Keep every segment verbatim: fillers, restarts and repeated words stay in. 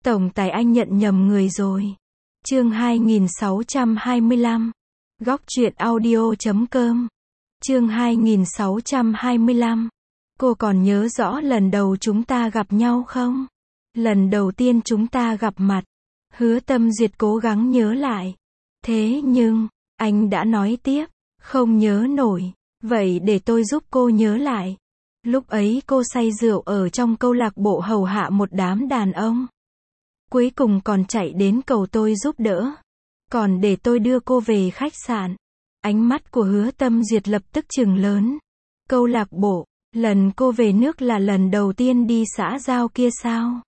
Tổng tài anh nhận nhầm người rồi. Chương hai nghìn sáu trăm hai mươi lăm. Góc truyện audio chấm com. Chương hai nghìn sáu trăm hai mươi lăm. Cô còn nhớ rõ lần đầu chúng ta gặp nhau không? Lần đầu tiên chúng ta gặp mặt. Hứa Tâm Duyệt cố gắng nhớ lại. Thế nhưng, anh đã nói tiếp, không nhớ nổi. Vậy để tôi giúp cô nhớ lại. Lúc ấy cô say rượu ở trong câu lạc bộ hầu hạ một đám đàn ông. Cuối cùng còn chạy đến cầu tôi giúp đỡ. Còn để tôi đưa cô về khách sạn. Ánh mắt của Hứa Tâm Duyệt lập tức trừng lớn. Câu lạc bộ, lần cô về nước là lần đầu tiên đi xã giao kia sao?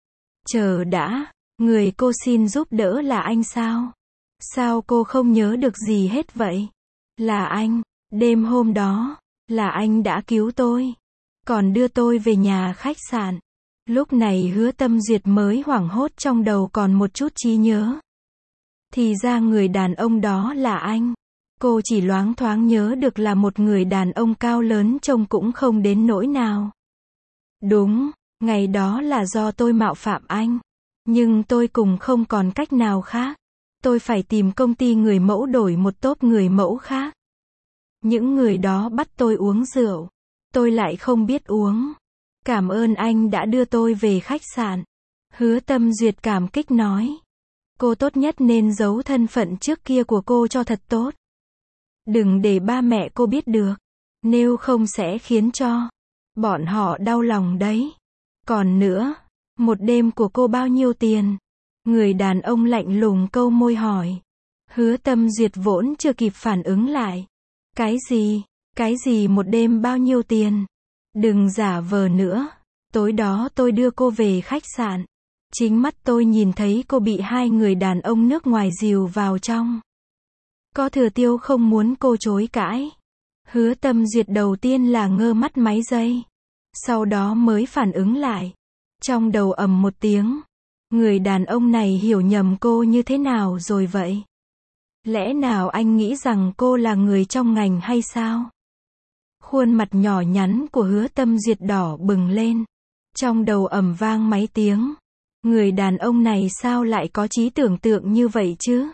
Chờ đã, người cô xin giúp đỡ là anh sao? Sao cô không nhớ được gì hết vậy? Là anh, đêm hôm đó, là anh đã cứu tôi. Còn đưa tôi về nhà khách sạn. Lúc này Hứa Tâm Duyệt mới hoảng hốt, trong đầu còn một chút trí nhớ. Thì ra người đàn ông đó là anh. Cô chỉ loáng thoáng nhớ được là một người đàn ông cao lớn, trông cũng không đến nỗi nào. Đúng, ngày đó là do tôi mạo phạm anh. Nhưng tôi cùng không còn cách nào khác. Tôi phải tìm công ty người mẫu đổi một tốp người mẫu khác. Những người đó bắt tôi uống rượu. Tôi lại không biết uống. Cảm ơn anh đã đưa tôi về khách sạn. Hứa Tâm Duyệt cảm kích nói. Cô tốt nhất nên giấu thân phận trước kia của cô cho thật tốt. Đừng để ba mẹ cô biết được. Nếu không sẽ khiến cho bọn họ đau lòng đấy. Còn nữa, một đêm của cô bao nhiêu tiền? Người đàn ông lạnh lùng câu môi hỏi. Hứa Tâm Duyệt vốn chưa kịp phản ứng lại. Cái gì? Cái gì một đêm bao nhiêu tiền? Đừng giả vờ nữa. Tối đó tôi đưa cô về khách sạn. Chính mắt tôi nhìn thấy cô bị hai người đàn ông nước ngoài dìu vào trong. Có Thừa Tiêu không muốn cô chối cãi. Hứa Tâm Duyệt đầu tiên là ngơ mắt mấy giây. Sau đó mới phản ứng lại. Trong đầu ầm một tiếng. Người đàn ông này hiểu nhầm cô như thế nào rồi vậy? Lẽ nào anh nghĩ rằng cô là người trong ngành hay sao? Khuôn mặt nhỏ nhắn của Hứa Tâm Duyệt đỏ bừng lên. Trong đầu ầm vang mấy tiếng. Người đàn ông này sao lại có trí tưởng tượng như vậy chứ?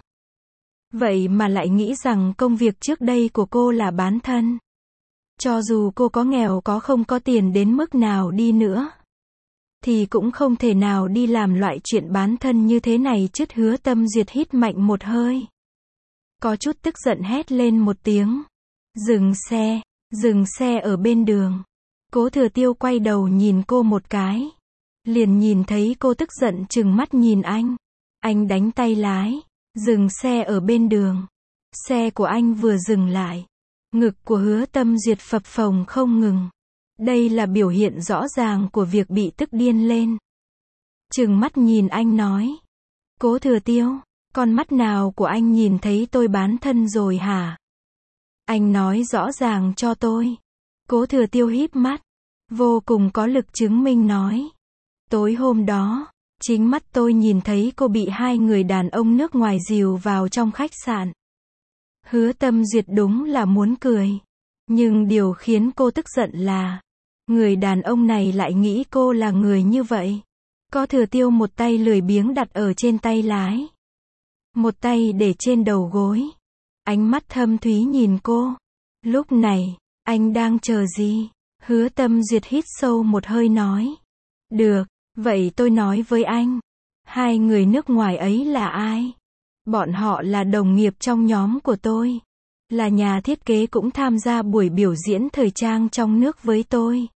Vậy mà lại nghĩ rằng công việc trước đây của cô là bán thân. Cho dù cô có nghèo có không có tiền đến mức nào đi nữa, thì cũng không thể nào đi làm loại chuyện bán thân như thế này chứ. Hứa Tâm Duyệt hít mạnh một hơi. Có chút tức giận hét lên một tiếng. Dừng xe, dừng xe ở bên đường. Cố Thừa Tiêu quay đầu nhìn cô một cái. Liền nhìn thấy cô tức giận trừng mắt nhìn anh. Anh đánh tay lái. Dừng xe ở bên đường. Xe của anh vừa dừng lại. Ngực của Hứa Tâm Duyệt phập phồng không ngừng. Đây là biểu hiện rõ ràng của việc bị tức điên lên. Trừng mắt nhìn anh nói. Cố Thừa Tiêu, con mắt nào của anh nhìn thấy tôi bán thân rồi hả? Anh nói rõ ràng cho tôi. Cố Thừa Tiêu híp mắt. Vô cùng có lực chứng minh nói. Tối hôm đó, chính mắt tôi nhìn thấy cô bị hai người đàn ông nước ngoài dìu vào trong khách sạn. Hứa Tâm Duyệt đúng là muốn cười. Nhưng điều khiến cô tức giận là người đàn ông này lại nghĩ cô là người như vậy. Có Thừa Tiêu một tay lười biếng đặt ở trên tay lái. Một tay để trên đầu gối. Ánh mắt thâm thúy nhìn cô. Lúc này, anh đang chờ gì? Hứa Tâm Duyệt hít sâu một hơi nói. Được, vậy tôi nói với anh. Hai người nước ngoài ấy là ai? Bọn họ là đồng nghiệp trong nhóm của tôi. Là nhà thiết kế cũng tham gia buổi biểu diễn thời trang trong nước với tôi.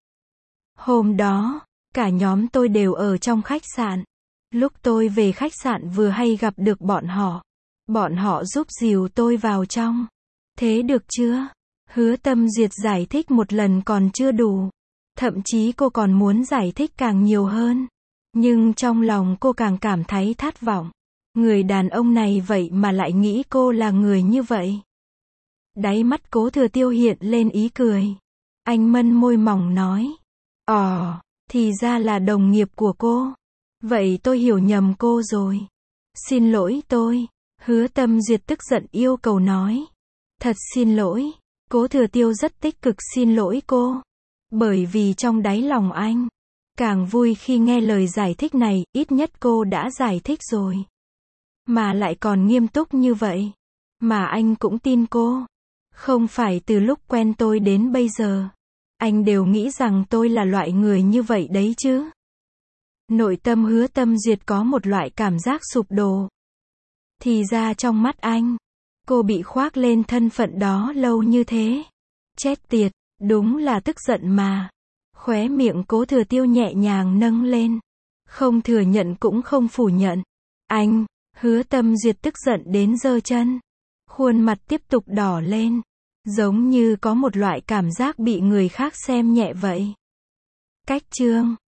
Hôm đó, cả nhóm tôi đều ở trong khách sạn. Lúc tôi về khách sạn vừa hay gặp được bọn họ. Bọn họ giúp dìu tôi vào trong. Thế được chưa? Hứa Tâm Duyệt giải thích một lần còn chưa đủ. Thậm chí cô còn muốn giải thích càng nhiều hơn. Nhưng trong lòng cô càng cảm thấy thất vọng. Người đàn ông này vậy mà lại nghĩ cô là người như vậy. Đáy mắt Cố Thừa Tiêu hiện lên ý cười. Anh mân môi mỏng nói. Ồ, thì ra là đồng nghiệp của cô. Vậy tôi hiểu nhầm cô rồi. Xin lỗi tôi. Hứa Tâm Duyệt tức giận yêu cầu nói. Thật xin lỗi. Cố Thừa Tiêu rất tích cực xin lỗi cô. Bởi vì trong đáy lòng anh, Càng vui khi nghe lời giải thích này, ít nhất cô đã giải thích rồi. Mà lại còn nghiêm túc như vậy. Mà anh cũng tin cô. Không phải từ lúc quen tôi đến bây giờ. Anh đều nghĩ rằng tôi là loại người như vậy đấy chứ. Nội tâm Hứa Tâm Duyệt có một loại cảm giác sụp đổ. Thì ra trong mắt anh, cô bị khoác lên thân phận đó lâu như thế. Chết tiệt, đúng là tức giận mà. Khóe miệng Cố Thừa Tiêu nhẹ nhàng nâng lên. Không thừa nhận cũng không phủ nhận. Anh, Hứa Tâm Duyệt tức giận đến giơ chân. Khuôn mặt tiếp tục đỏ lên. Giống như có một loại cảm giác bị người khác xem nhẹ vậy. Cách chương